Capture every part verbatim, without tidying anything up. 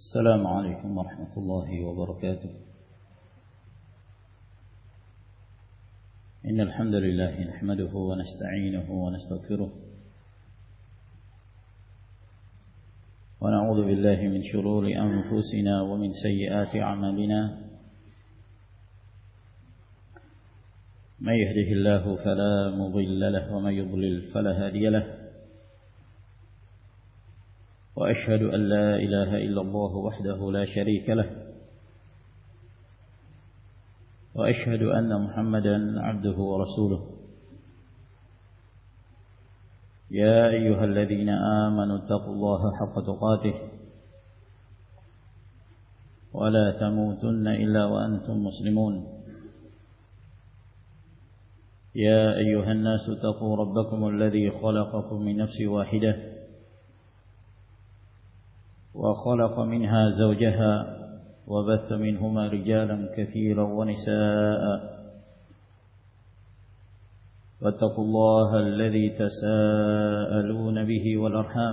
السلام عليكم ورحمة الله وبركاته. إن الحمد لله نحمده ونستعينه ونستغفره ونعوذ بالله من شرور أنفسنا ومن سيئات أعمالنا. من يهده الله فلا مضل له ومن يضلل فلا هادي له. وأشهد أن لا إله إلا الله وحده لا شريك له. وأشهد أن محمدا عبده ورسوله. يا أيها الذين آمنوا اتقوا الله حق تقاته ولا تموتن إلا وأنتم مسلمون. يا أيها الناس اتقوا ربكم الذي خلقكم من نفس واحدة وخلق منها زوجها وبث منهما رجالا كثيرا ونساء. واتقوا الله الذي تساءلون به والأرحام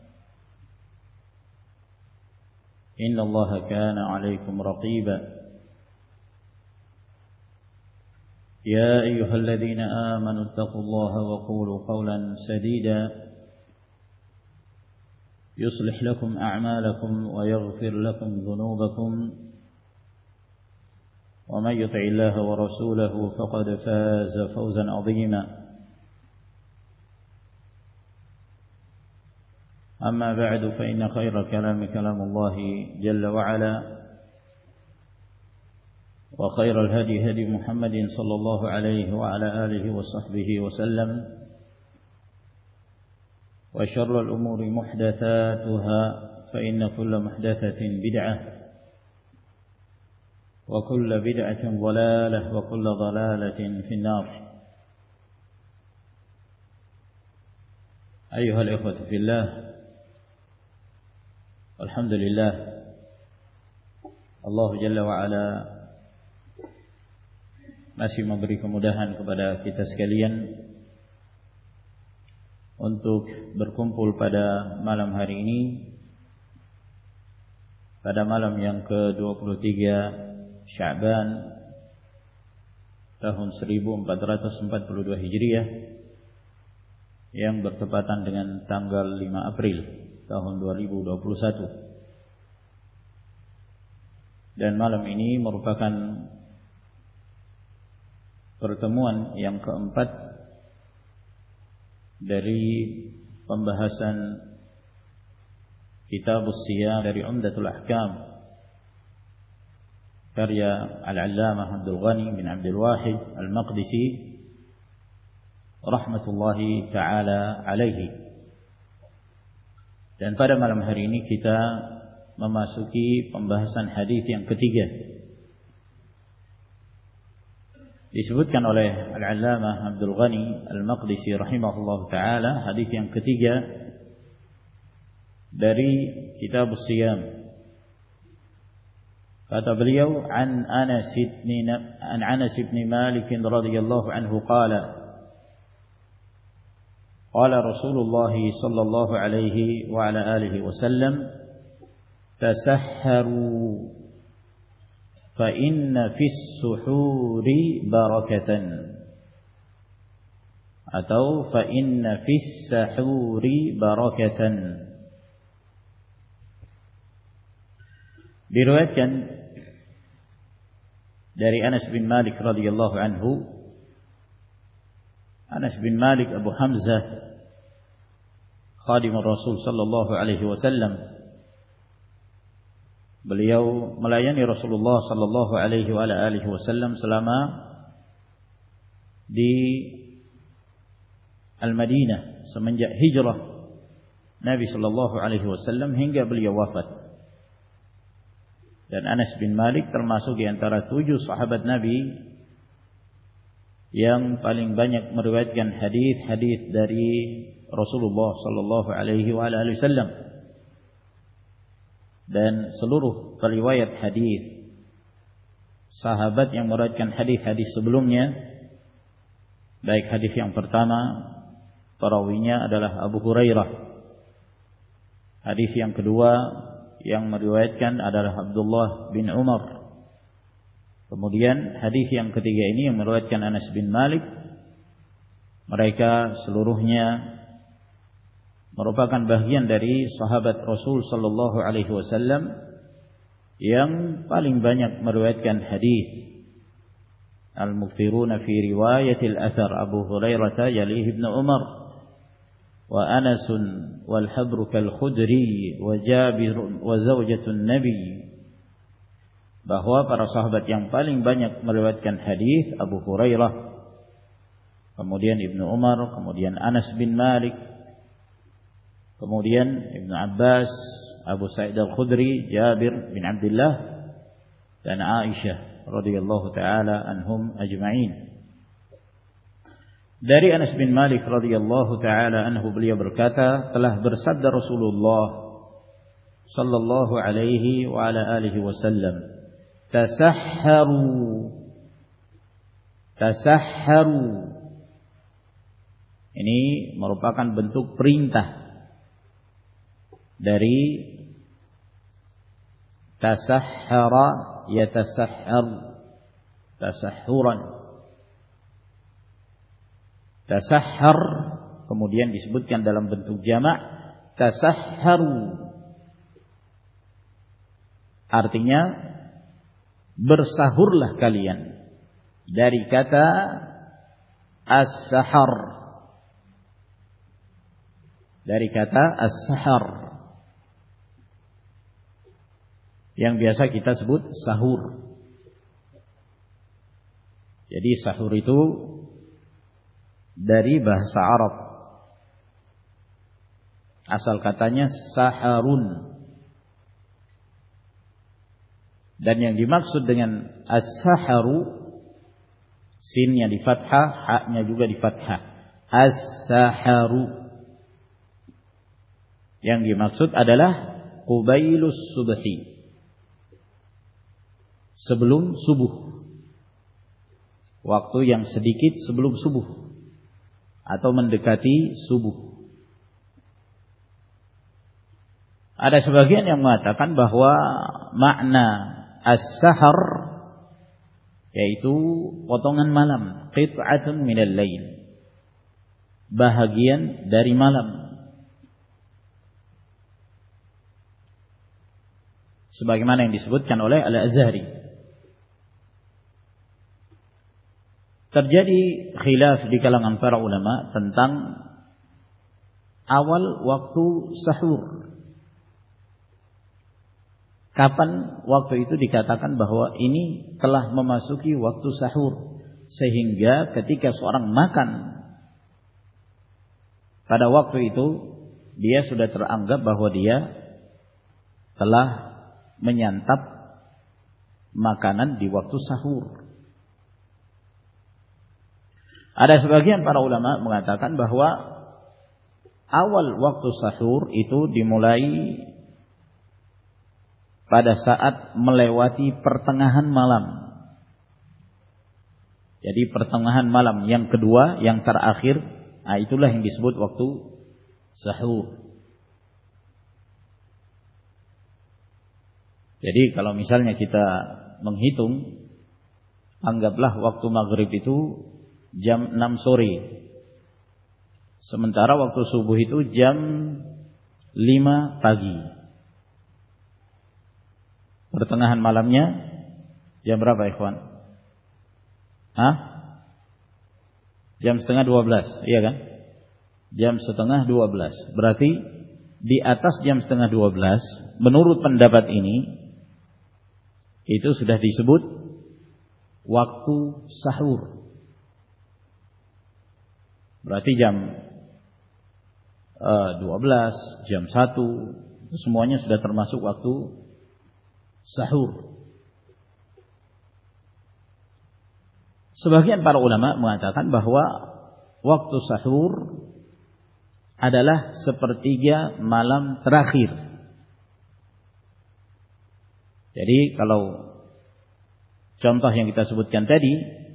إن الله كان عليكم رقيبا. يا أيها الذين آمنوا اتقوا الله وقولوا قولا سديدا يصلح لكم أعمالكم ويغفر لكم ذنوبكم. ومن يطع الله ورسوله فقد فاز فوزا عظيما. أما بعد فإن خير الكلام كلام الله جل وعلا وخير الهدي هدي محمد صلى الله عليه وعلى آله وصحبه وسلم. وشر الأمور محدثاتها فإن كل محدثة بدعة وكل بدعة ضلالة وكل ضلالة في النار. أيها الإخوة في الله، الحمد لله Allah Jalla wa'ala masih memberi kemudahan kepada kita sekalian untuk berkumpul pada malam hari ini, pada malam yang ke dua puluh tiga Sya'ban tahun seribu empat ratus empat puluh dua Hijriah yang bertepatan dengan tanggal lima April tahun dua ribu dua puluh satu. Dan malam ini merupakan pertemuan yang keempat dari pembahasan Kitab As-Siyam dari Umdatul Ahkam karya Al-Allamah Abdul Ghani bin Abdul Wahid Al-Maqdisi rahmatullahi ta'ala alaihi. Dan pada malam hari ini kita memasuki pembahasan hadis yang ketiga. Disebutkan oleh Al-Allamah Abdul Ghani Al-Maqdisi rahimahullah ta'ala hadis yang ketiga dari Kitab As-Siyam. Kata beliau, an Anas bin an Anas bin Malik radhiyallahu anhu qala qala Rasulullah sallallahu alaihi wa ala alihi wasallam tasahharu فإن في السحور بركة atau فإن في السحور بركة. Diriwayatkan dari Anas bin Malik radhiyallahu anhu. Anas bin Malik Abu Hamzah khadim Rasul sallallahu alaihi wasallam. Beliau melayani Rasulullah sallallahu alaihi wa alihi wasallam selama di Al-Madinah semenjak hijrah Nabi sallallahu alaihi wasallam hingga beliau wafat. Dan Anas bin Malik termasuk di antara tujuh sahabat Nabi yang paling banyak meriwayatkan hadis-hadis dari Rasulullah sallallahu alaihi wa alihi wasallam. Dan seluruh periwayat hadis sahabat yang meriwayatkan hadis-hadis sebelumnya, baik hadis yang pertama perawinya adalah Abu Hurairah, hadis yang kedua yang meriwayatkan adalah Abdullah bin Umar. Kemudian hadis yang ketiga ini yang meriwayatkan Anas bin Malik. Mereka seluruhnya merupakan bagian dari sahabat Rasul sallallahu alaihi wasallam yang paling banyak meriwayatkan hadis. Al-mukthiruna fi riwayatil athar Abu Hurairah yalihi Ibnu Umar wa Anas wal Habr kal Khudri wa Jabir wa zaujatun Nabi. Bahwa para sahabat yang paling banyak meriwayatkan hadis Abu Hurairah, kemudian Ibnu Umar, kemudian Anas bin Malik, kemudian Ibnu Abbas, Abu Sa'id Al-Khudri, Jabir bin Abdullah, dan Aisyah radhiyallahu taala anhum ajma'in. Dari Anas bin Malik radhiyallahu taala anhu, beliau berkata, telah bersabda Rasulullah sallallahu alaihi wa ala alihi wasallam, tasahharu tasahharu. Ini merupakan bentuk perintah dari tasahhara yatasahhar, tasahhuran. Tasahhar kemudian disebutkan dalam bentuk jamak tasahharu, artinya bersahurlah kalian, dari kata as-sahar, dari kata as-sahar yang biasa kita sebut sahur. Jadi sahur itu dari bahasa Arab, asal katanya saharun, dan yang dimaksud dengan as-saharu, sinnya di fathah, haknya juga di fathah, as-saharu. Yang dimaksud adalah qubailus subhi, sebelum subuh, waktu yang sedikit sebelum subuh atau mendekati subuh. Ada sebagian yang mengatakan bahwa makna as-sahar yaitu potongan malam, qit'atun minal lail, bahagian dari malam. Sebagaimana yang disebutkan oleh Al-Azhari. Terjadi khilaf di kalangan para ulama tentang awal waktu sahur. Kapan waktu itu dikatakan bahwa ini telah memasuki waktu sahur, sehingga ketika seorang makan pada waktu itu dia sudah teranggap bahwa dia telah menyantap makanan di waktu sahur. Ada sebagian para ulama mengatakan bahwa awal waktu sahur itu dimulai pada saat melewati pertengahan malam. Jadi pertengahan malam yang kedua, yang terakhir, nah itulah yang disebut waktu sahur. Jadi kalau misalnya kita menghitung, anggaplah waktu maghrib itu jam enam sore. Sementara waktu subuh itu jam lima pagi. Pertengahan malamnya jam berapa, ikhwan? Hah? Jam setengah dua belas, iya kan? Jam setengah dua belas. Berarti di atas jam setengah dua belas, menurut pendapat ini, itu sudah disebut waktu sahur. Berarti jam uh, dua belas, jam satu, itu semuanya sudah termasuk waktu sahur. Sebagian para ulama mengatakan bahwa waktu sahur adalah sepertiga malam terakhir. Jadi kalau contoh yang kita sebutkan tadi,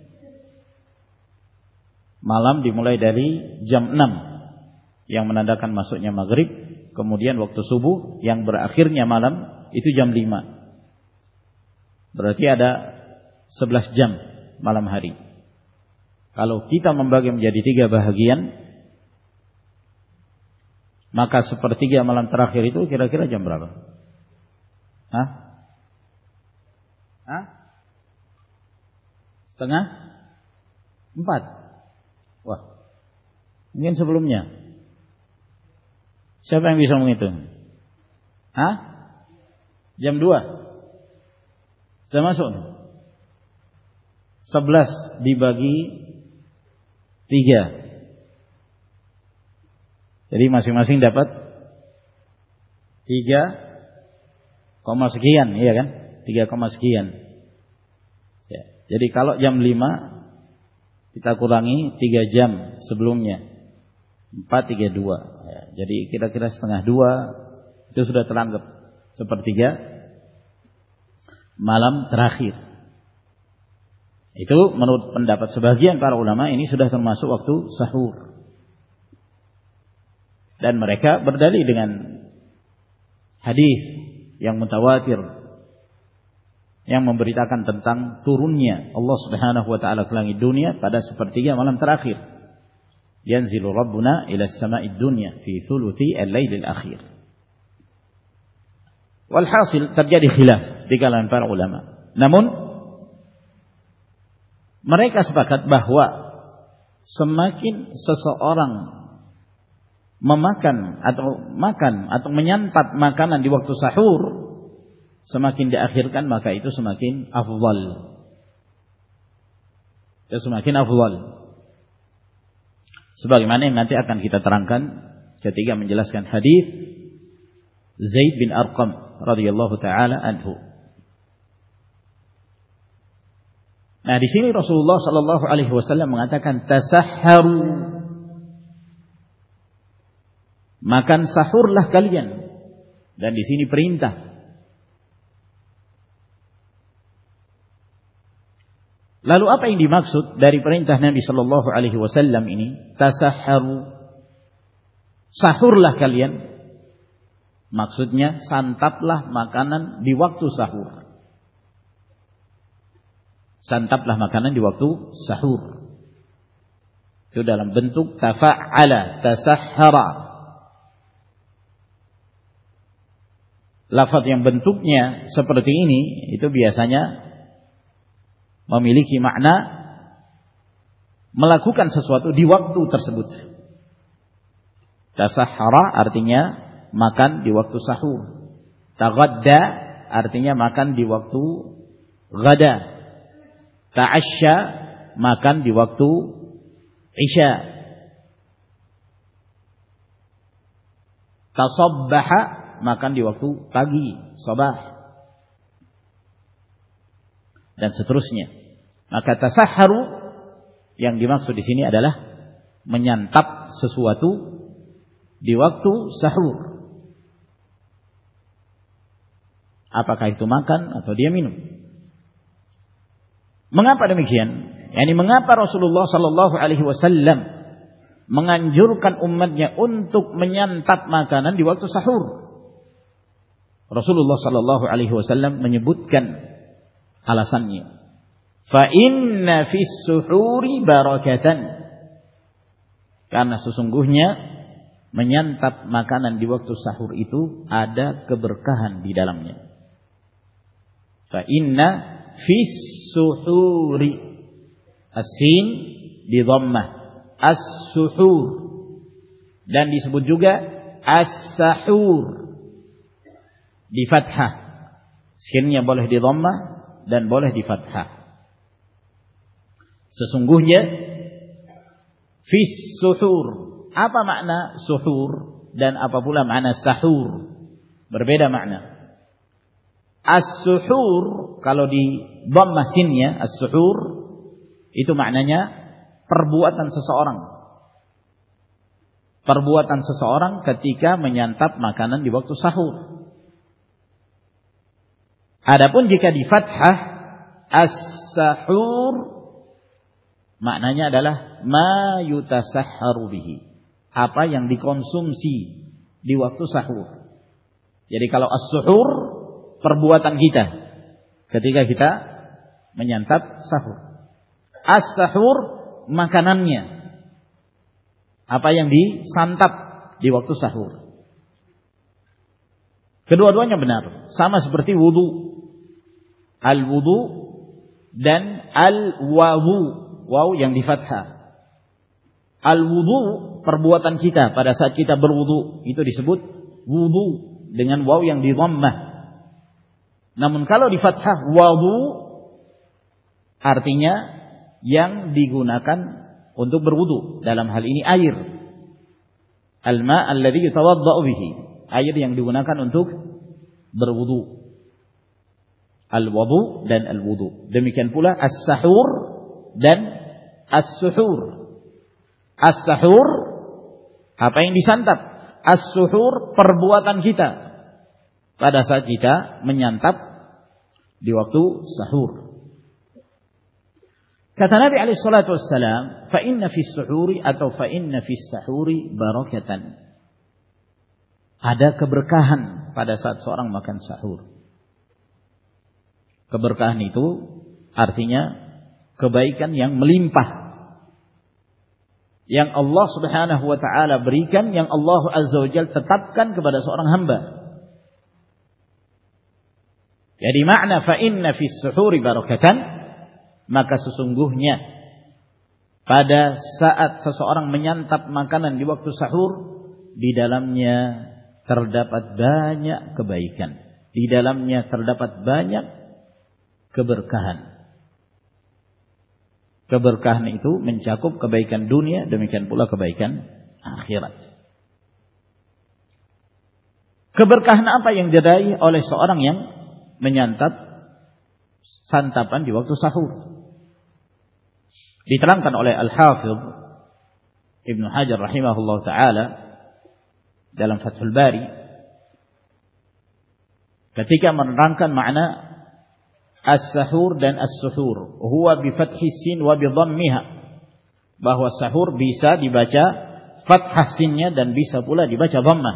malam dimulai dari jam enam yang menandakan masuknya maghrib, kemudian waktu subuh yang berakhirnya malam itu jam lima. Berarti ada sebelas jam malam hari. Kalau kita membagi menjadi tiga bahagian, maka sepertiga malam terakhir itu kira-kira jam berapa? Hah? Hah? Setengah? Empat? Wah, mungkin sebelumnya. Siapa yang bisa menghitung? Hah? Jam dua? Sudah masuk? Sebelas dibagi tiga. Jadi masing-masing dapat tiga koma sekian, iya kan? Tiga koma sekian. Ya. Jadi kalau jam lima kita kurangi tiga jam sebelumnya, empat tiga dua. Ya. Jadi kira-kira setengah dua itu sudah teranggap sepertiga malam terakhir. Itu menurut pendapat sebagian para ulama ini sudah termasuk waktu sahur. Dan mereka berdalil dengan hadis yang mutawatir yang memberitakan tentang turunnya Allah Subhanahu wa taala ke langit dunia pada sepertiga malam terakhir. Yanzilu Rabbuna ila as-sama'id dunya fi thuluthi al-lailil akhir. Walhasil terjadi khilaf di kalangan para ulama. Namun mereka sepakat bahwa semakin seseorang memakan atau makan atau menyantap makanan di waktu sahur, semakin diakhirkan maka itu semakin afdal. Itu semakin afdal. Sebagaimana yang nanti akan kita terangkan ketika menjelaskan hadis Zaid bin Arqam radhiyallahu taala anhu. Nah, di sini Rasulullah sallallahu alaihi wasallam mengatakan tasahharu. Makan sahurlah kalian. Dan di sini perintah. Lalu apa yang dimaksud dari perintah Nabi sallallahu alaihi wasallam ini? Tasahharu. Sahurlah kalian. Maksudnya santaplah makanan di waktu sahur. Santaplah makanan di waktu sahur. Itu dalam bentuk tafa'ala, tasahhara. Lafaz yang bentuknya seperti ini itu biasanya memiliki makna melakukan sesuatu di waktu tersebut. Tasahhara artinya makan di waktu sahur. Taghadda artinya makan di waktu ghada. Ta'asya makan di waktu isya. Tasabbaha makan di waktu pagi, sabah. Dan seterusnya. Maka tasahharu yang dimaksud di sini adalah menyantap sesuatu di waktu sahur. Apakah itu makan atau dia minum? Mengapa demikian? Yani mengapa Rasulullah sallallahu alaihi wasallam menganjurkan umatnya untuk menyantap makanan di waktu sahur? Rasulullah sallallahu alaihi wasallam menyebutkan alasannya. Fa inna fis suhuri barakatan. Karena sesungguhnya menyantap makanan di waktu sahur itu ada keberkahan di dalamnya. Fa inna fis suhuri, as-sin di dhammah, as-suhur, dan disebut juga as-sahur di fathah. Sinnya boleh di dhammah dan boleh di fathah. Sesungguhnya fis suhur. Apa makna suhur dan apa pula makna sahur? Berbeda makna. As-suhur kalau di dhammah sinnya, as-suhur itu maknanya perbuatan seseorang. Perbuatan seseorang ketika menyantap makanan di waktu sahur. Adapun jika di fathah as-sahur maknanya adalah ma yutasahharu bihi. Apa yang dikonsumsi di waktu sahur. Jadi kalau as-suhur perbuatan kita ketika kita menyantap sahur. As-sahur makanannya, apa yang disantap di waktu sahur. Kedua-duanya benar, sama seperti wudu. Al-wudu dan al-wawu, waw yang di fathah. Al-wudu perbuatan kita pada saat kita berwudu, itu disebut wudu dengan waw yang di dhammah. Namun kalau di fathah wudu artinya yang digunakan untuk berwudu, dalam hal ini air. Al-ma' alladhi yatawadda'u bihi, air yang digunakan untuk berwudu. Al-wudu dan al-wudu. Demikian pula as-sahur dan as-suhur. As-sahur apa yang disantap, as-suhur perbuatan kita pada saat kita menyantap di waktu sahur. Kata Nabi alaihi salatu wassalam, fa inna fis suhuri atau fa inna fis sahuri barakatan. Ada keberkahan pada saat seorang makan sahur. Keberkahan itu artinya kebaikan yang melimpah, yang Allah Subhanahu wa taala berikan, yang Allah Azza wa Jalla tetapkan kepada seorang hamba. Jadi makna fa inna fis suhuri barakatan, maka sesungguhnya pada saat seseorang menyantap makanan di waktu sahur, di dalamnya terdapat banyak kebaikan, di dalamnya terdapat banyak keberkahan. Keberkahan itu mencakup kebaikan dunia, demikian pula kebaikan akhirat. Keberkahan apa yang diraih oleh seorang yang menyantap santapan di waktu sahur? Diterangkan oleh Al-Hafidh Ibnu Hajar rahimahullah ta'ala dalam Fathul Bari ketika menerangkan makna as-sahur dan as-suhur, huwa bi fathis sin wa bi dhammiha, bahwa sahur bisa dibaca fathah sinnya dan bisa pula dibaca dhammah.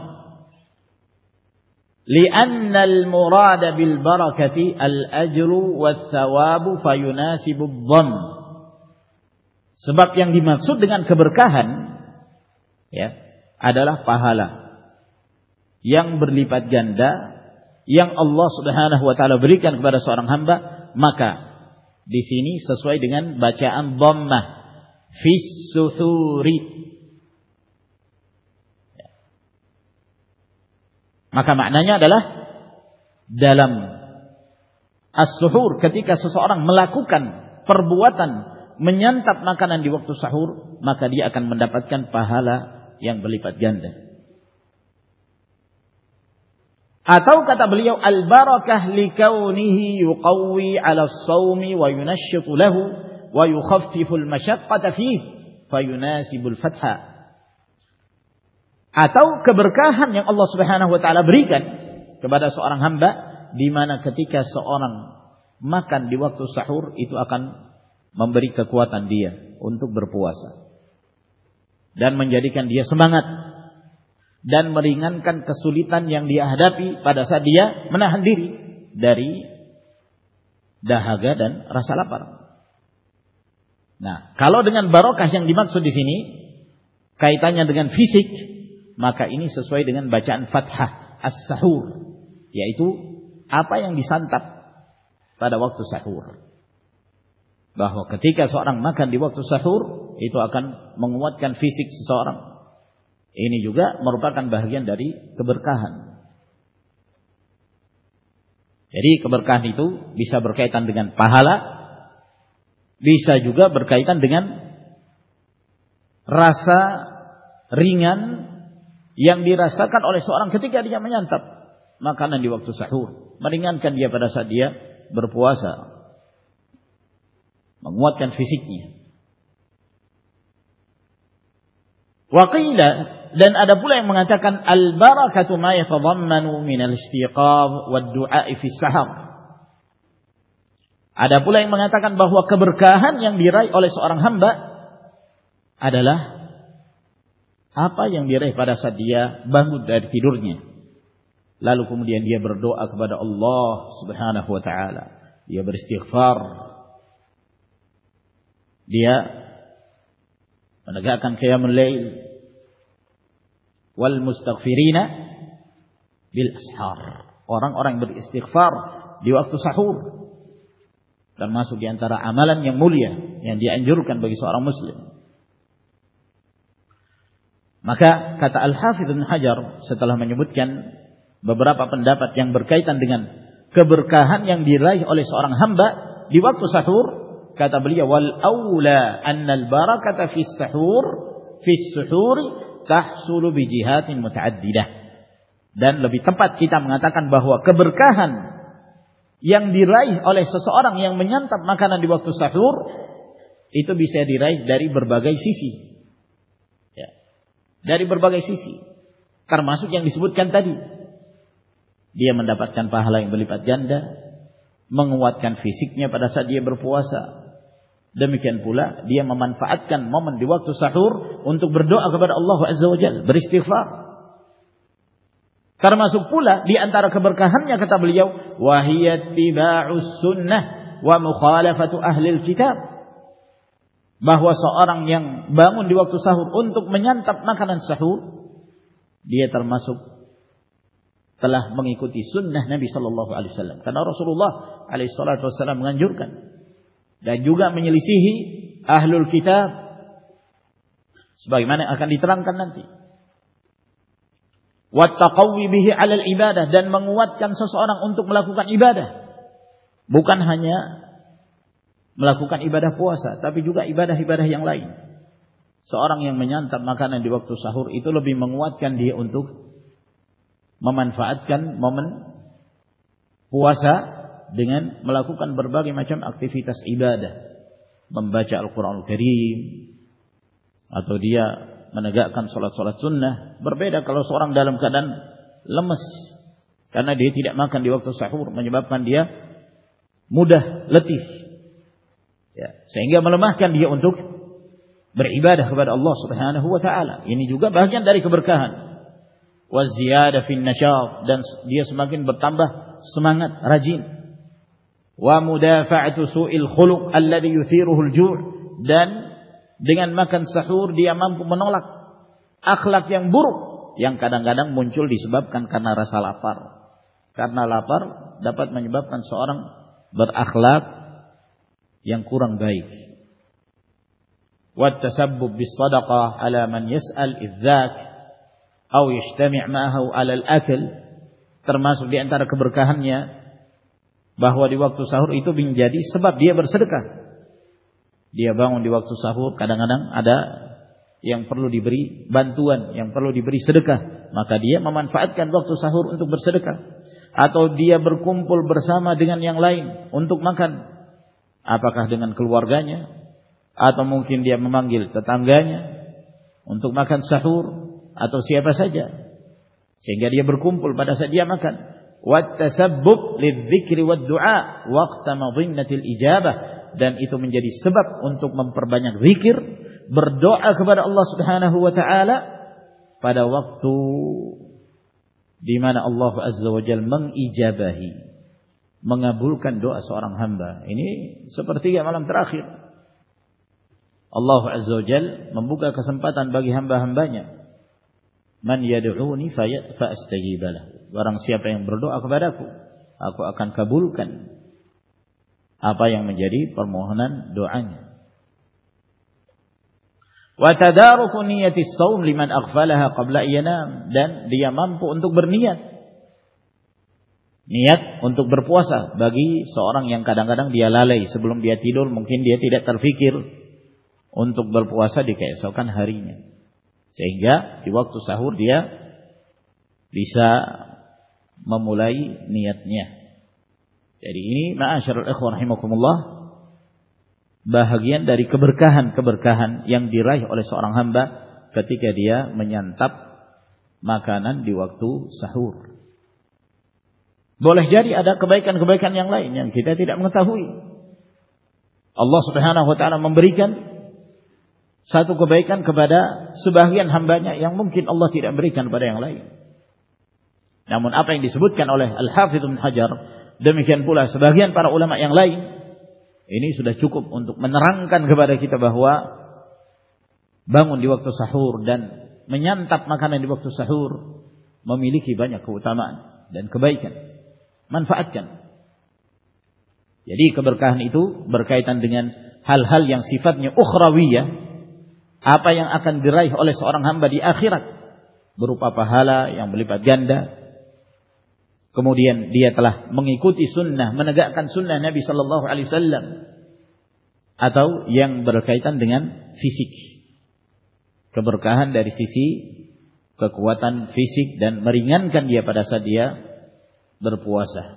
Li'anna al-murada bil barakati al-ajru wath-thawabu fayunasibu ad-dhamm. Sebab yang dimaksud dengan keberkahan ya adalah pahala yang berlipat ganda yang Allah Subhanahu wa taala berikan kepada seorang hamba, maka di sini sesuai dengan bacaan dhammah fis suhuri. Maka maknanya adalah dalam as-suhur, ketika seseorang melakukan perbuatan menyantap makanan di waktu sahur, maka dia akan mendapatkan pahala yang berlipat ganda. Atau kata beliau, al-barakah likaunihi yuqawwi 'ala as-shaumi wa yunashshitu lahu wa yukhaffifu al-mashaqqata fihi fayunasibu al-fatha. Atau keberkahan yang Allah Subhanahu wa taala berikan kepada seorang hamba, di mana ketika seorang makan di waktu sahur itu akan memberi kekuatan dia untuk berpuasa dan menjadikan dia semangat dan meringankan kesulitan yang dia hadapi pada saat dia menahan diri dari dahaga dan rasa lapar. Nah, kalau dengan barokah yang dimaksud di sini kaitannya dengan fisik, maka ini sesuai dengan bacaan fathah as-sahur, yaitu apa yang disantap pada waktu sahur. Bahwa ketika seorang makan di waktu sahur, itu akan menguatkan fisik seseorang. Ini juga merupakan bahagian dari keberkahan. Jadi keberkahan itu bisa berkaitan dengan pahala, bisa juga berkaitan dengan rasa ringan yang dirasakan oleh seorang ketika dia menyantap makanan di waktu sahur, meringankan dia pada saat dia berpuasa, menguatkan fisiknya. Waqila, dan ada pula yang mengatakan al-barakatu ma yatadhammanu min al-istiqam wad-du'a fi sahar. Ada pula yang mengatakan bahwa keberkahan yang diraih oleh seorang hamba adalah apa yang diraih pada saat dia bangun dari tidurnya, lalu kemudian dia berdoa kepada Allah Subhanahu wa taala, dia beristighfar, dia menegakkan qiyamul lail, wal mustaghfirina bil ashar, orang-orang yang beristighfar di waktu sahur, termasuk di antara amalan yang mulia yang dianjurkan bagi seorang muslim. Maka kata Al-Hafidz Ibnu Hajar setelah menyebutkan beberapa pendapat yang berkaitan dengan keberkahan yang diraih oleh seorang hamba di waktu sahur, kata beliau, wal aula annal barakata fis sahur fis suhuri tahsulu bi jihatin mutaaddidah. Dan lebih tepat kita mengatakan bahwa keberkahan yang diraih oleh seseorang yang menyantap makanan di waktu sahur itu bisa diraih dari berbagai sisi. Ya. Dari berbagai sisi. Termasuk yang disebutkan tadi. Dia mendapatkan pahala yang berlipat ganda, menguatkan fisiknya pada saat dia berpuasa. Demikian pula dia memanfaatkan momen di waktu sahur untuk berdoa kepada Allah Azza wa Jalla, beristighfar. Termasuk pula di antara keberkahannya kata beliau, wahiyat tiba'us sunnah wa mukhalafatu ahlil kitab. Bahwa seorang yang bangun di waktu sahur untuk menyantap makanan sahur, dia termasuk telah mengikuti sunnah Nabi sallallahu alaihi wasallam. Karena Rasulullah alaihi salatu wasallam menganjurkan dan juga menyelisihi ahlul kitab sebagaimana akan diterangkan nanti. Wattaqawi bihi 'alal ibadah, dan menguatkan seseorang untuk melakukan ibadah. Bukan hanya melakukan ibadah puasa, tapi juga ibadah-ibadah yang lain. Seorang yang menyantap makanan di waktu sahur itu lebih menguatkan dia untuk memanfaatkan momen puasa dengan melakukan berbagai macam aktivitas ibadah, membaca Al-Qur'anul Karim, atau dia menegakkan salat-salat sunnah. Berbeda kalau seorang dalam keadaan lemes karena dia tidak makan di waktu sahur, menyebabkan dia mudah letih, ya, sehingga melemahkan dia untuk beribadah kepada Allah Subhanahu wa taala. Ini juga bagian dari keberkahan. Wa ziyadah fin nasyat, dan dia semakin bertambah semangat, rajin. Wa mudafa'atu su'il khuluq alladhi yuthiruhu al-ju', dan dengan makan sahur dia mampu menolak akhlak yang buruk yang kadang-kadang muncul disebabkan karena rasa lapar. Karena lapar dapat menyebabkan seorang berakhlak yang kurang baik. Wa tasabbub bis sadaqah ala man yas'al idzak aw yajtami' ma'ahu 'ala al-akl, termasuk di antara keberkahannya bahwa di waktu sahur itu menjadi sebab dia bersedekah. Dia bangun di waktu sahur, kadang-kadang ada yang perlu diberi bantuan, yang perlu diberi sedekah, maka dia memanfaatkan waktu sahur untuk bersedekah. Atau dia berkumpul bersama dengan yang lain untuk makan, apakah dengan keluarganya, atau mungkin dia memanggil tetangganya untuk makan sahur, atau siapa saja, sehingga dia berkumpul pada saat dia makan. Wattasabbub lidzikri wad-du'a waqta madhinnatil ijabah, dan itu menjadi sebab untuk memperbanyak zikir, berdoa kepada Allah Subhanahu wa taala pada waktu di mana Allah Azza wa Jalla mengijabahi, mengabulkan doa seorang hamba. Ini sepertiga malam terakhir. Allah Azza wa Jalla membuka kesempatan bagi hamba-hambanya. Man yad'uni fa astajib lahu. Barang siapa yang berdoa kepadaku, aku akan kabulkan apa yang menjadi permohonan doanya. Wa tadaruku niyatis shaum liman aghfalaha qabla yanam, dan dia mampu untuk berniat, niat untuk berpuasa bagi seorang yang kadang-kadang dia lalai sebelum dia tidur, mungkin dia tidak terfikir untuk berpuasa di keesokan harinya, sehingga di waktu sahur dia bisa memulai niatnya. Jadi ini ma'asyiral ikhwan rahimakumullah, bahagian dari keberkahan-keberkahan yang diraih oleh seorang hamba ketika dia menyantap makanan di waktu sahur. Boleh jadi ada kebaikan-kebaikan yang lain yang kita tidak mengetahui. Allah Subhanahu wa taala memberikan satu kebaikan kepada sebagian hambanya yang mungkin Allah tidak berikan kepada yang lain. Namun apa yang disebutkan oleh Al-Hafidz Ibnu Hajar, demikian pula sebagian para ulama yang lain, ini sudah cukup untuk menerangkan kepada kita bahwa bangun di waktu sahur dan menyantap makanan di waktu sahur memiliki banyak keutamaan dan kebaikan. Manfaatkan. Jadi keberkahan itu berkaitan dengan hal-hal yang sifatnya ukhrawiyah, apa yang akan diraih oleh seorang hamba di akhirat berupa pahala yang berlipat ganda. Kemudian dia telah mengikuti sunnah, menegakkan sunnah Nabi sallallahu alaihi wasallam, atau yang berkaitan dengan fisik. Keberkahan dari sisi kekuatan fisik dan meringankan dia pada saat dia berpuasa.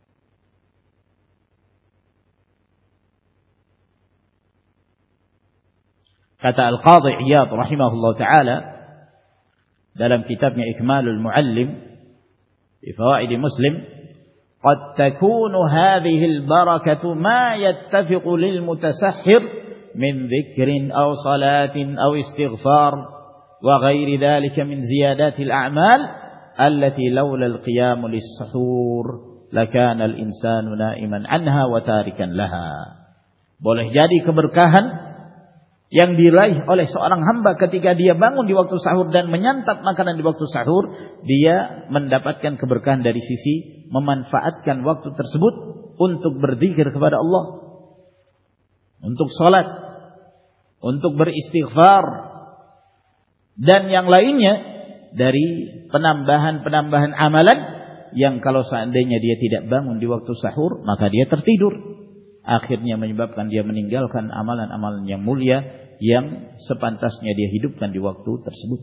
Kata Al-Qadhi Iyad rahimahullah ta'ala dalam kitabnya Ikmalul Muallim في فوائد مسلم قد تكون هذه البركة ما يتفق للمتسحر من ذكر أو صلاة أو استغفار وغير ذلك من زيادات الأعمال التي لولا القيام للسحور لكان الإنسان نائما عنها وتاركا لها. Boleh jadi keberkahan yang diraih oleh seorang hamba ketika dia bangun di waktu sahur dan menyantap makanan di waktu sahur, dia mendapatkan keberkahan dari sisi memanfaatkan waktu tersebut untuk berzikir kepada Allah, untuk salat, untuk beristighfar, dan yang lainnya dari penambahan-penambahan amalan yang kalau seandainya dia tidak bangun di waktu sahur, maka dia tertidur. Akhirnya menyebabkan dia meninggalkan amalan-amalan yang mulia yang sepantasnya dia hidupkan di waktu tersebut.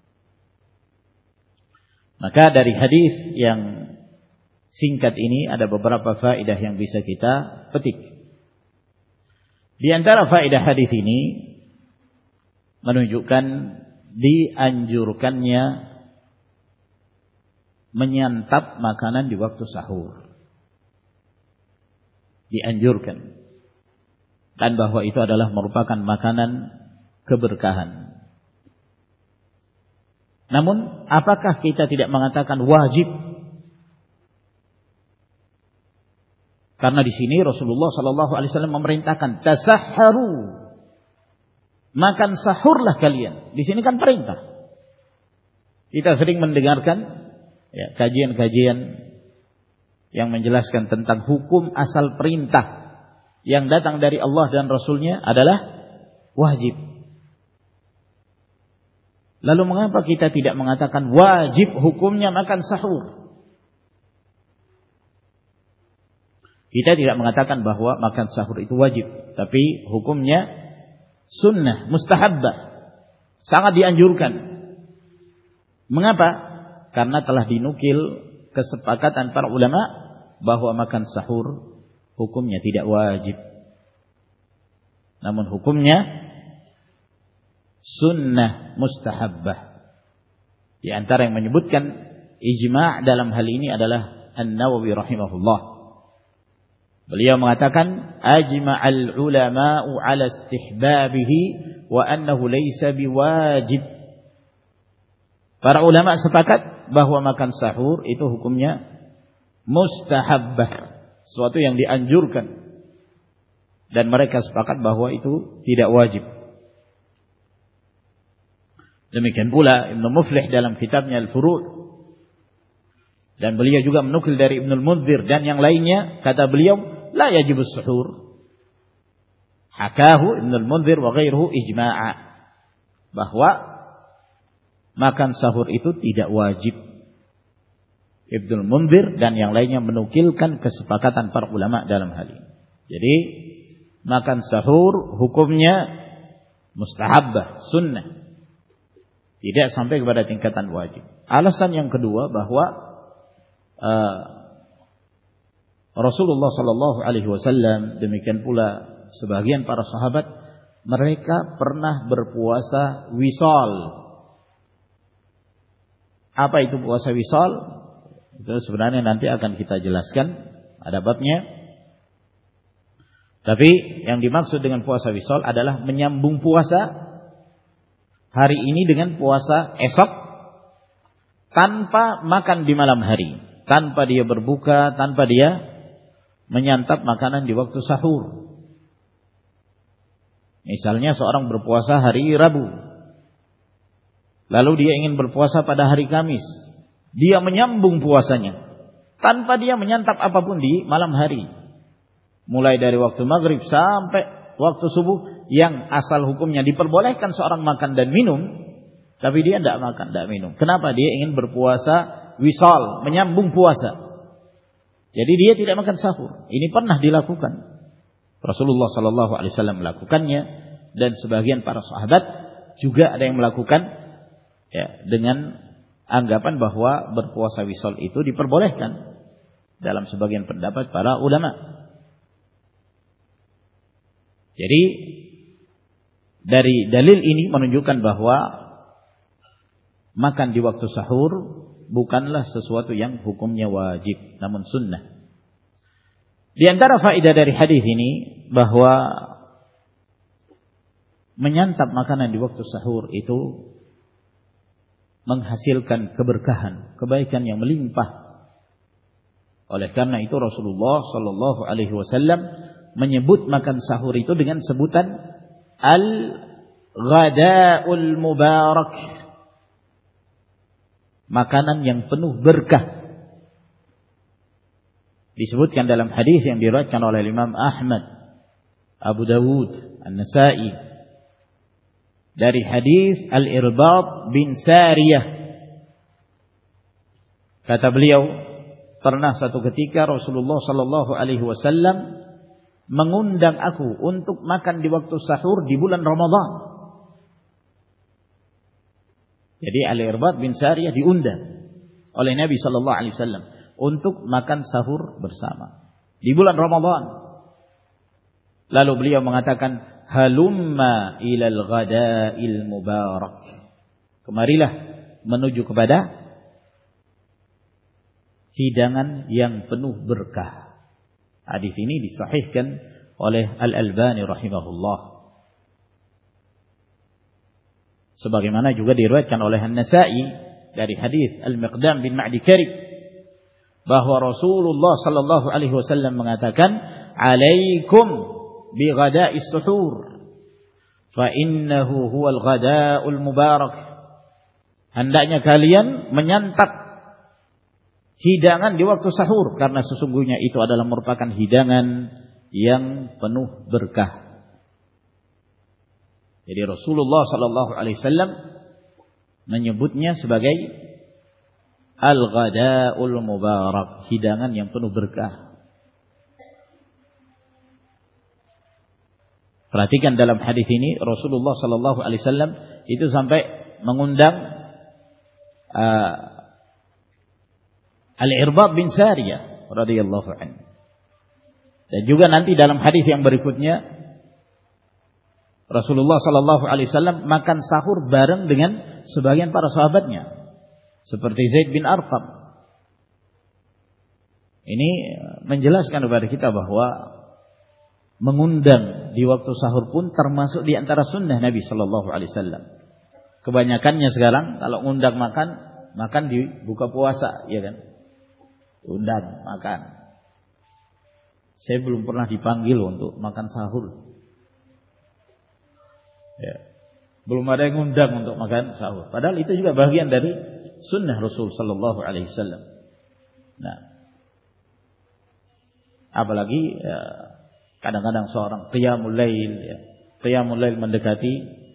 Maka dari hadis yang singkat ini ada beberapa faedah yang bisa kita petik. Di antara faedah hadis ini menunjukkan dianjurkannya menyantap makanan di waktu sahur. Dianjurkan, dan bahwa itu adalah merupakan makanan keberkahan. Namun apakah kita tidak mengatakan wajib? Karena di sini Rasulullah sallallahu alaihi wasallam memerintahkan tasahharu, makan sahurlah kalian. Di sini kan perintah. Kita sering mendengarkan ya, kajian-kajian yang menjelaskan tentang hukum asal perintah yang datang dari Allah dan Rasulnya adalah wajib. Lalu mengapa kita tidak mengatakan wajib hukumnya makan sahur? Kita tidak mengatakan bahwa makan sahur itu wajib, tapi hukumnya sunnah, mustahabbah, sangat dianjurkan. Mengapa? Karena telah dinukil kesepakatan para ulama bahwa makan sahur hukumnya tidak wajib, namun hukumnya sunnah mustahabbah. Di antara yang menyebutkan ijma' dalam hal ini adalah An-Nawawi rahimahullah. Beliau mengatakan ajma'al ulama'u 'ala istihbabihi wa annahu laysa biwajib. Para ulama sepakat bahwa makan sahur itu hukumnya mustahabbah, sesuatu yang dianjurkan, dan mereka sepakat bahwa itu tidak wajib. Demikian pula Ibnu Muflih dalam kitabnya Al-Furu', dan beliau juga menukil dari Ibnu Al-Munzir dan yang lainnya, kata beliau la yajibus suhur. Hakahu Ibnu Al-Munzir wa ghairuhu ijma'a, bahwa makan sahur itu tidak wajib. Ibnu Munzir dan yang lainnya menukilkan kesepakatan para ulama dalam hal ini. Jadi makan sahur hukumnya mustahabbah, sunnah, tidak sampai kepada tingkatan wajib. Alasan yang kedua bahwa uh, Rasulullah sallallahu alaihi wasallam, demikian pula sebagian para sahabat, mereka pernah berpuasa wisal. Apa itu puasa wisal? Itu sebenarnya nanti akan kita jelaskan, ada babnya. Tapi yang dimaksud dengan puasa wisal adalah menyambung puasa hari ini dengan puasa esok, tanpa makan di malam hari, tanpa dia berbuka, tanpa dia menyantap makanan di waktu sahur. Misalnya seorang berpuasa hari Rabu, lalu dia ingin berpuasa pada hari Kamis, dia menyambung puasanya tanpa dia menyantap apapun di malam hari, mulai dari waktu maghrib sampai waktu subuh, yang asal hukumnya diperbolehkan seorang makan dan minum, tapi dia tidak makan, tidak minum. Kenapa? Dia ingin berpuasa wisal, menyambung puasa. Jadi dia tidak makan sahur. Ini pernah dilakukan. Rasulullah sallallahu alaihi wasallam melakukannya, dan sebagian para sahabat juga ada yang melakukan, ya, dengan anggapan bahwa berpuasa wisal itu diperbolehkan dalam sebagian pendapat para ulama. Jadi dari dalil ini menunjukkan bahwa makan di waktu sahur bukanlah sesuatu yang hukumnya wajib, namun sunnah. Di antara faedah dari hadis ini bahwa menyantap makanan di waktu sahur itu menghasilkan keberkahan, kebaikan yang melimpah. Oleh karena itu Rasulullah sallallahu alaihi wasallam menyebut makan sahur itu dengan sebutan al-ghada'ul mubarak, makanan yang penuh berkah. Disebutkan dalam hadis yang diriwayatkan oleh Imam Ahmad, Abu Dawud, An-Nasa'i, dari hadis Al-Irbad bin Sariyah. Kata beliau, pernah satu ketika Rasulullah sallallahu alaihi wasallam mengundang aku untuk makan di waktu sahur di bulan Ramadan. Jadi Al-Irbad bin Sariyah diundang oleh Nabi sallallahu alaihi wasallam untuk makan sahur bersama di bulan Ramadan. Lalu beliau mengatakan, halumma ilal ghada'il mubarak, kemarilah menuju kepada hidangan yang penuh berkah. Hadis ini disahihkan oleh Al-Albani rahimahullah, sebagaimana juga diriwayatkan oleh An-Nasa'i dari hadis Al-Miqdam bin Ma'di Karib, bahwa Rasulullah sallallahu alaihi wasallam mengatakan, "Alaikum bi ghada'is suhur, fa innahu huwal ghada'ul mubarak." Hendaknya kalian menyantap hidangan di waktu sahur, karena sesungguhnya itu adalah merupakan hidangan yang penuh berkah. Jadi Rasulullah sallallahu alaihi wasallam menyebutnya sebagai al-ghada'ul mubarak, hidangan yang penuh berkah. Perhatikan dalam hadis ini Rasulullah sallallahu alaihi wasallam itu sampai mengundang uh, Al-Irbad bin Sariyah radhiyallahu anhu. Dan juga nanti dalam hadis yang berikutnya Rasulullah sallallahu alaihi wasallam makan sahur bareng dengan sebagian para sahabatnya, seperti Zaid bin Arqam. Ini menjelaskan kepada kita bahwa mengundang di waktu sahur pun termasuk di antara sunnah Nabi sallallahu alaihi wasallam. Kebanyakannya sekarang kalau ngundang makan, makan di buka puasa, ya kan? Undang makan. Saya belum pernah dipanggil untuk makan sahur. Ya. Belum ada yang ngundang untuk makan sahur. Padahal itu juga bagian dari sunnah Rasul sallallahu alaihi wasallam. Nah, apalagi ya, kadang-kadang seorang qiyamul lail, ya, qiyamul lail mendekati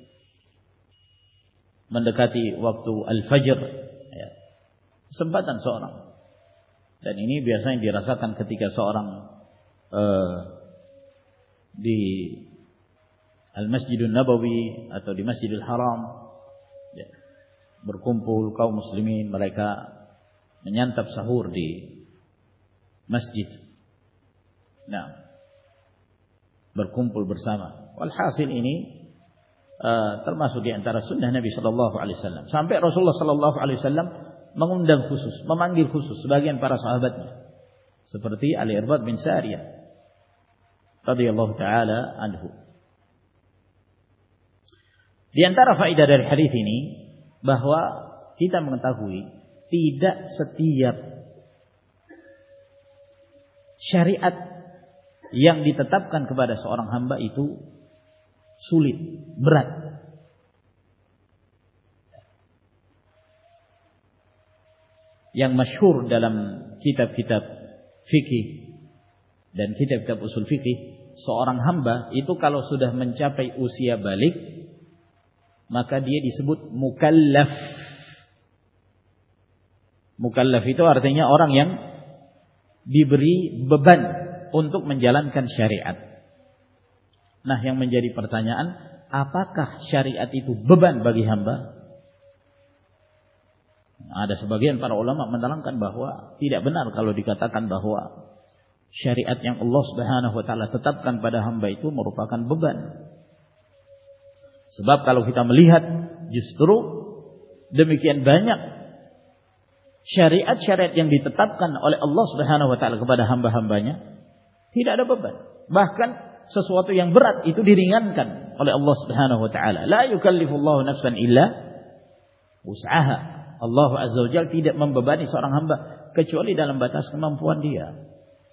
mendekati waktu al-fajr, ya, kesempatan seorang. Dan ini biasanya dirasakan ketika seorang uh, di Al-Masjidun Nabawi atau di Masjidil Haram, ya, berkumpul kaum muslimin, mereka menyantap sahur di masjid. Nah, berkumpul bersama. Walhasil ini uh, termasuk di antara sunnah Nabi sallallahu alaihi wasallam. Sampai Rasulullah sallallahu alaihi wasallam mengundang khusus, memanggil khusus sebagian para sahabatnya, seperti Al-Irbad bin Sariyah radhiyallahu taala anhu. Di antara faedah dari hadis ini bahwa kita mengetahui tidak setiap syariat yang ditetapkan kepada seorang hamba itu sulit, berat. Yang masyhur dalam kitab-kitab fikih dan kitab-kitab usul fikih, seorang hamba itu kalau sudah mencapai usia balik, maka dia disebut mukallaf. Mukallaf itu artinya orang yang diberi beban untuk menjalankan syariat. Nah, yang menjadi pertanyaan, apakah syariat itu beban bagi hamba? Ada sebagian para ulama menerangkan bahwa tidak benar kalau dikatakan bahwa syariat yang Allah Subhanahu wa taala tetapkan pada hamba itu merupakan beban. Sebab kalau kita melihat justru demikian banyak syariat-syariat yang ditetapkan oleh Allah Subhanahu wa taala kepada hamba-hambanya tidak ada beban. Bahkan sesuatu yang berat itu diringankan oleh Allah Subhanahu wa taala. La yukallifullahu nafsan illa wus'aha. Allah Azza wa Jalla tidak membebani seorang hamba kecuali dalam batas kemampuan dia.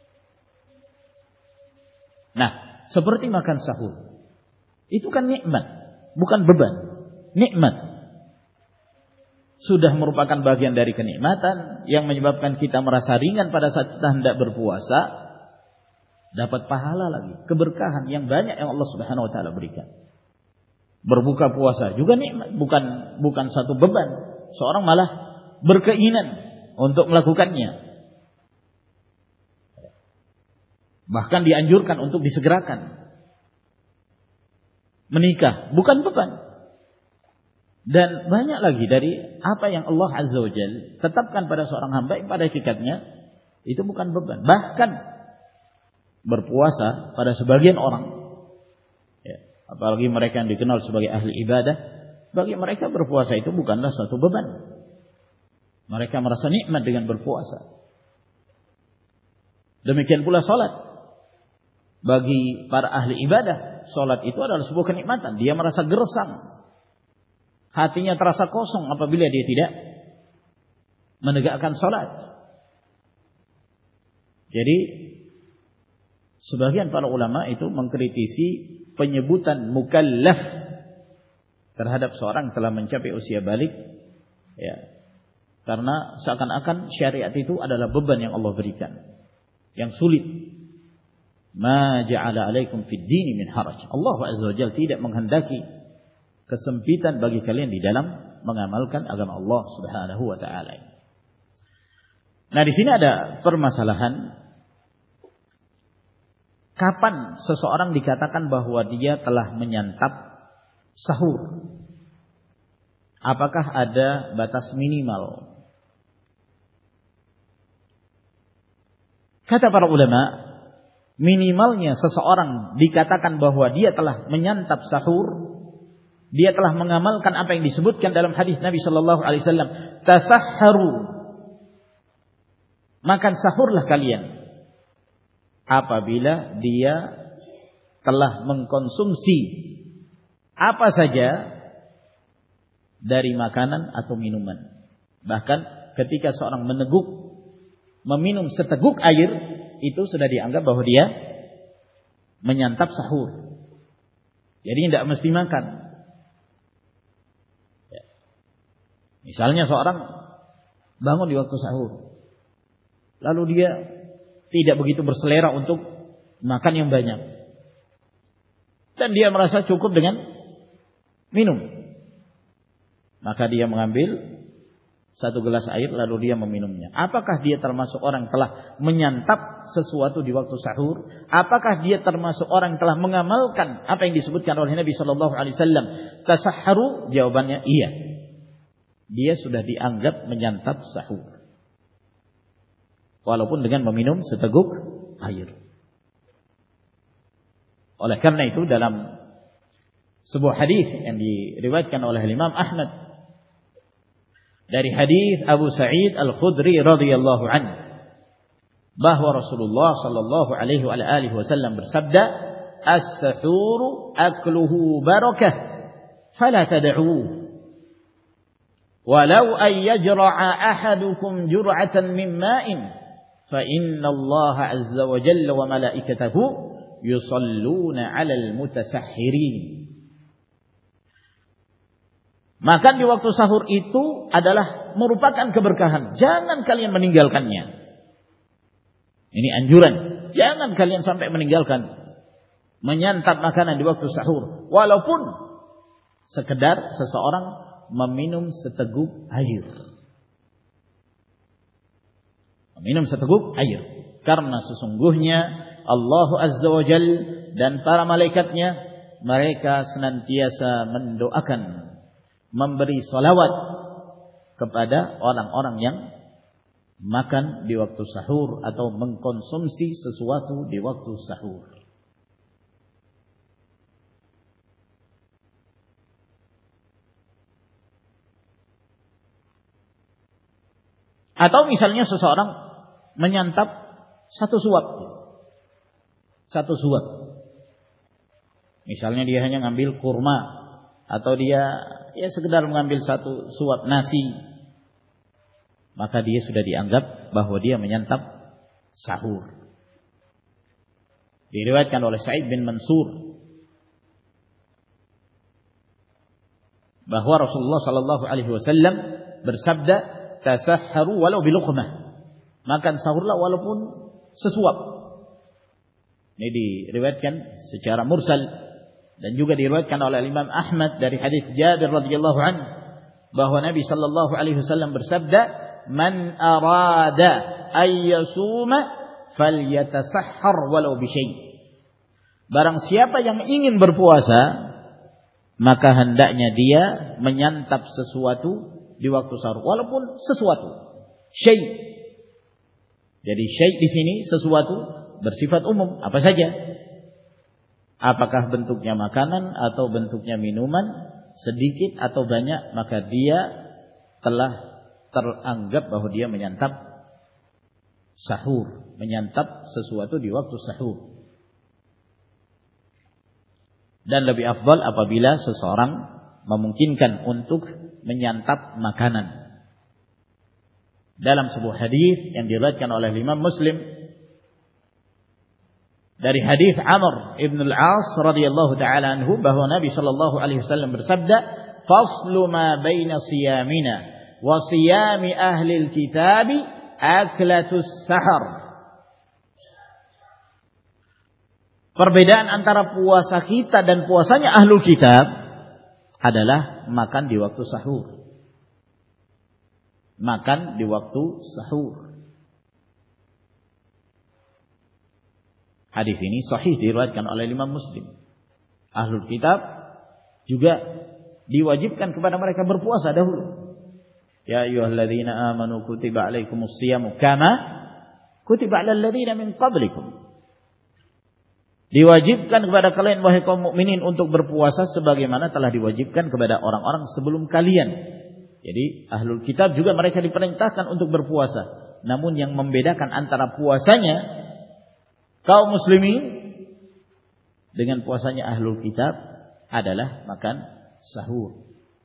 Nah, seperti makan sahur. Itu kan nikmat, bukan beban. Nikmat. Sudah merupakan bagian dari kenikmatan yang menyebabkan kita merasa ringan pada saat kita hendak berpuasa, dapat pahala lagi, keberkahan yang banyak yang Allah Subhanahu wa taala berikan. Berbuka puasa juga nikmat, bukan bukan satu beban. Seorang malah berkeinginan untuk melakukannya. Bahkan dianjurkan untuk disegerakan. Menikah bukan beban. Dan banyak lagi dari apa yang Allah Azza wa Jalla tetapkan pada seorang hamba yang pada hakikatnya itu bukan beban. Bahkan berpuasa pada sebagian orang, ya, apalagi mereka yang dikenal sebagai ahli ibadah, bagi mereka berpuasa itu bukanlah suatu beban. Mereka merasa nikmat dengan berpuasa. Demikian pula salat. Bagi para ahli ibadah, salat itu adalah sebuah kenikmatan. Dia merasa gersang. Hatinya terasa kosong apabila dia tidak menegakkan salat. Jadi sebagian para ulama itu mengkritisi penyebutan mukallaf terhadap seorang telah mencapai usia balik, ya, karena seakan-akan syariat itu adalah beban yang Allah berikan, yang sulit. Ma ja'ala 'alaikum fid dini min haraj. Allah Azza wa Jalla tidak menghendaki kesempitan bagi kalian di dalam mengamalkan agama Allah Subhanahu wa taala. Nah, di sini ada permasalahan, kapan seseorang dikatakan bahwa dia telah menyantap sahur? Apakah ada batas minimal? Kata para ulama, minimalnya seseorang dikatakan bahwa dia telah menyantap sahur, dia telah mengamalkan apa yang disebutkan dalam hadis Nabi sallallahu alaihi wasallam, tasahharu, makan sahurlah kalian, apabila dia telah mengkonsumsi apa saja dari makanan atau minuman. Bahkan ketika seorang meneguk, meminum seteguk air, itu sudah dianggap bahwa dia menyantap sahur. Jadi tidak mesti makan. Ya. Misalnya seorang bangun di waktu sahur, lalu dia tidak begitu berselera untuk makan yang banyak, dan dia merasa cukup dengan minum, maka dia mengambil satu gelas air lalu dia meminumnya. Apakah dia termasuk orang yang telah menyantap sesuatu di waktu sahur? Apakah dia termasuk orang yang telah mengamalkan apa yang disebutkan oleh Nabi sallallahu alaihi wasallam, tasahharu? Jawabannya iya. Dia sudah dianggap menyantap sahur, walaupun dengan meminum seteguk air. Oleh karena itu dalam sebuah hadis yang diriwayatkan oleh Imam Ahmad dari hadis Abu Sa'id Al-Khudri radhiyallahu anhu, bahwa Rasulullah sallallahu alaihi wa alihi wasallam bersabda, "As-sahuru akluhu barakah, fala tad'uhu, walau ay yajra'a ahadukum jur'atan min ma'in fa inna Allah azza wa jalla wa malaikatahu yusalluna 'alal mutasahhirin. Makan di waktu sahur itu adalah merupakan keberkahan. Jangan kalian meninggalkannya. Ini anjuran. Jangan kalian sampai meninggalkan menyantap makanan di waktu sahur. Walaupun sekedar seseorang meminum seteguk air. Meminum seteguk air. Karena sesungguhnya Allah Azza wa Jal dan para malaikatnya, mereka senantiasa mendoakan, memberi salawat kepada orang-orang yang makan di waktu sahur atau mengkonsumsi sesuatu di waktu sahur. Atau misalnya seseorang menyantap satu suap. Satu suap. Misalnya dia hanya ngambil kurma, atau dia ya sekedar mengambil satu suap nasi, maka dia sudah dianggap bahwa dia menyantap sahur. Diriwayatkan oleh Sa'id bin Mansur bahwa Rasulullah sallallahu alaihi wasallam bersabda, tasahharu walau biluqmah. Makan sahurlah walaupun sesuap. Ini diriwayatkan secara mursal. Dan juga diriwayatkan oleh Imam Ahmad dari hadis Jabir radhiyallahu anhu bahwa Nabi sallallahu alaihi wasallam bersabda, "Man arada ay yasuma falyatasahhar walau bisyai." Barang siapa yang ingin berpuasa, maka hendaknya dia menyantap sesuatu di waktu sahur, walaupun sesuatu. Syai. Jadi syai di sini sesuatu bersifat umum, apa saja. Apakah bentuknya makanan atau bentuknya minuman, sedikit atau banyak, maka dia telah teranggap bahwa dia menyantap sahur, menyantap sesuatu di waktu sahur. Dan lebih afdal apabila seseorang memungkinkan untuk menyantap makanan. Dalam sebuah hadis yang diriwayatkan oleh Imam Muslim dari hadis Amr ibn al-As radhiyallahu taala anhu bahwa Nabi sallallahu alaihi wasallam bersabda, "Faslu ma baina siyamina wa siyami ahli al-kitabi aklatus sahar." Perbedaan antara puasa kita dan puasanya ahlul kitab adalah makan di waktu sahur. Makan di waktu sahur. Hadis ini sahih diriwayatkan oleh Imam Muslim. Ahlul kitab juga diwajibkan kepada mereka berpuasa dahulu. Ya ayyuhalladzina amanu kutiba alaikumus shiyamu kama kutiba alal ladzina min qablikum. Diwajibkan kepada kalian wahai kaum mukminin untuk berpuasa sebagaimana telah diwajibkan kepada orang-orang sebelum kalian. Jadi ahlul kitab juga mereka diperintahkan untuk berpuasa. Namun yang membedakan antara puasanya kaum muslimin dengan puasanya ahlul kitab adalah makan sahur.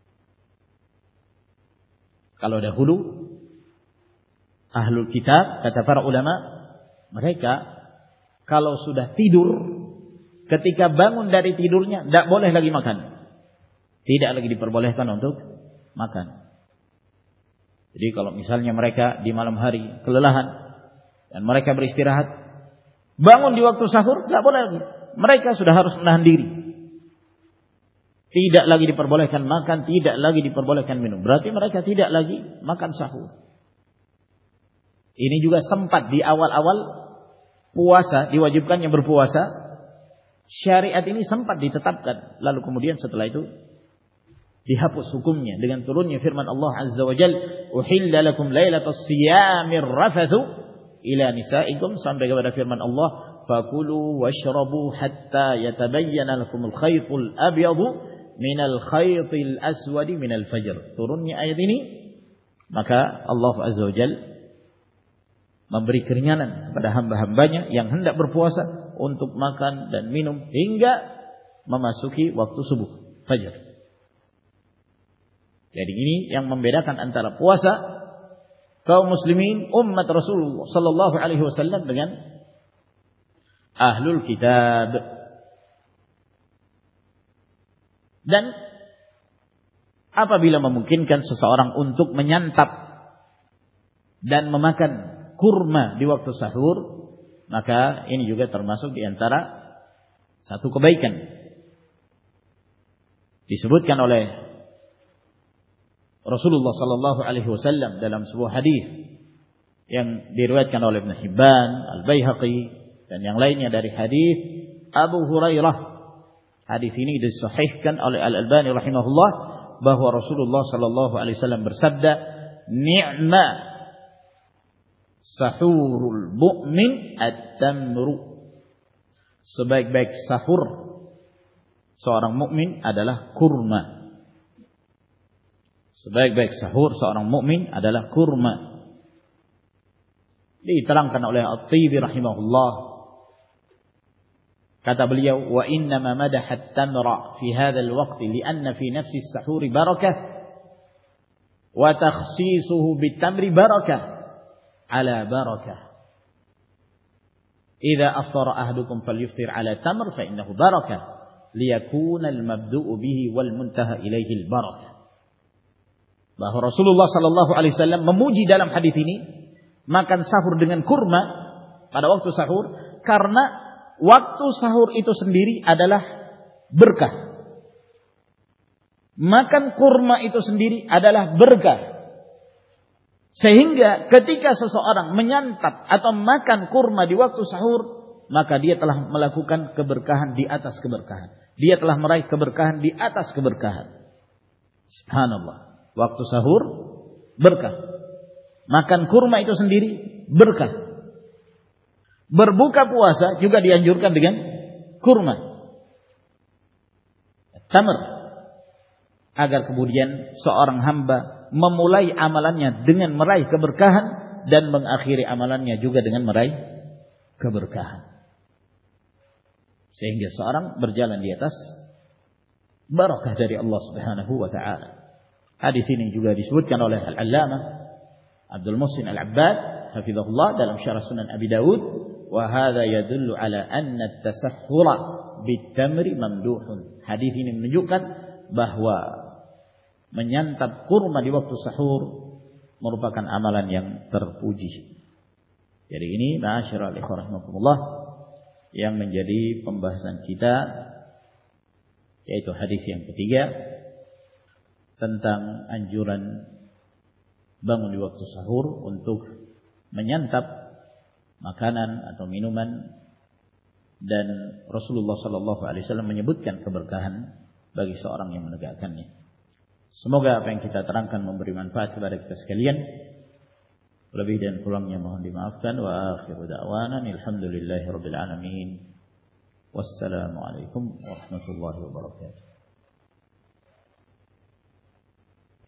Kalau dahulu ahlul kitab, kata para ulama, mereka kalau sudah tidur, ketika bangun dari tidurnya tidak boleh lagi makan. Tidak lagi diperbolehkan untuk makan. Jadi kalau misalnya mereka di malam hari kelelahan dan mereka beristirahat, bangun di waktu sahur, tidak boleh lagi. Mereka sudah harus menahan diri. Tidak lagi diperbolehkan makan, tidak lagi diperbolehkan minum. Berarti mereka tidak lagi makan sahur. Ini juga sempat di awal-awal puasa, diwajibkannya berpuasa. Syariat ini sempat ditetapkan. Lalu kemudian setelah itu dihapus hukumnya dengan turunnya firman Allah Azza wa Jalla, "Uhilla lakum lailatas siyamir rafathu ila nisaikum", sampai kepada firman Allah, "Fakulu washrabu hatta yatabayyana lakumul khaytul abyadu minal khaytil aswadi minal fajr." Turunnya ayat ini, maka Allah Azza wa Jalla memberi keringanan kepada hamba-hambanya yang hendak berpuasa untuk makan dan minum hingga memasuki waktu subuh, fajar. Jadi ini yang membedakan antara puasa kaum muslimin umat Rasulullah sallallahu alaihi wasallam dengan ahlul kitab. Dan apabila memungkinkan seseorang untuk menyantap dan memakan kurma di waktu sahur, maka ini juga termasuk di antara satu kebaikan. Disebutkan oleh Rasulullah sallallahu alaihi wasallam dalam sebuah hadis yang diriwayatkan oleh Ibnu Hibban, Al-Baihaqi dan yang lainnya dari hadis Abu Hurairah. Hadis ini disahihkan oleh Al-Albani rahimahullah bahwa Rasulullah sallallahu alaihi wasallam bersabda, "Ni'ma sahurul mu'min at-tamru." Sebaik-baik sahur seorang mukmin adalah kurma. Sebaik-baik sahur seorang mukmin adalah kurma. Diterangkan oleh At-Tibi rahimahullah. Kata beliau, "Wa inna ma madaha at-tamra fi hadha al-waqt li'anna fi nafsi as-sahur barakah wa takhsisuhu bit-tamri barakah ala barakah. Idza aftara ahadukum falyuftir ala tamr fa innahu barakah liyakuna al-mabdu'u bihi wal muntaha ilaihi al-barakah." Bahwa Rasulullah sallallahu alaihi wasallam memuji dalam hadis ini makan sahur dengan kurma pada waktu sahur karena waktu sahur itu sendiri adalah berkah. Makan kurma itu sendiri adalah berkah. Sehingga ketika seseorang menyantap atau makan kurma di waktu sahur, maka dia telah melakukan keberkahan di atas keberkahan. Dia telah meraih keberkahan di atas keberkahan. Subhanallah. Waktu sahur berkah. Makan kurma itu sendiri berkah. Berbuka puasa juga dianjurkan dengan kurma, tamr, agar kemudian seorang hamba memulai amalannya dengan meraih keberkahan dan mengakhiri amalannya juga dengan meraih keberkahan. Sehingga seorang berjalan di atas barakah dari Allah Subhanahu wa taala. Hadis ini juga disebutkan oleh Al-Allamah Abdul Muhsin Al-Abbad hafizahullah dalam Syarah Sunan Abi Dawud, wa hadza yadullu ala anna at-tasahhura bit-tamri mamduhun. Hadis ini menunjukkan bahwa menyantap kurma di waktu sahur merupakan amalan yang terpuji. Jadi ini ma'asyiral ikhwah rahimakumullah yang menjadi pembahasan kita, yaitu hadis yang ketiga tentang anjuran bangun di waktu sahur untuk menyantap makanan atau minuman, dan Rasulullah sallallahu alaihi wasallam menyebutkan keberkahan bagi seorang yang menegakkannya. Semoga apa yang kita terangkan memberi manfaat kepada kita sekalian. Lebih dan kurangnya mohon dimaafkan. Wa akhiru da'wana alhamdulillahi rabbil alamin. Wassalamualaikum warahmatullahi wabarakatuh.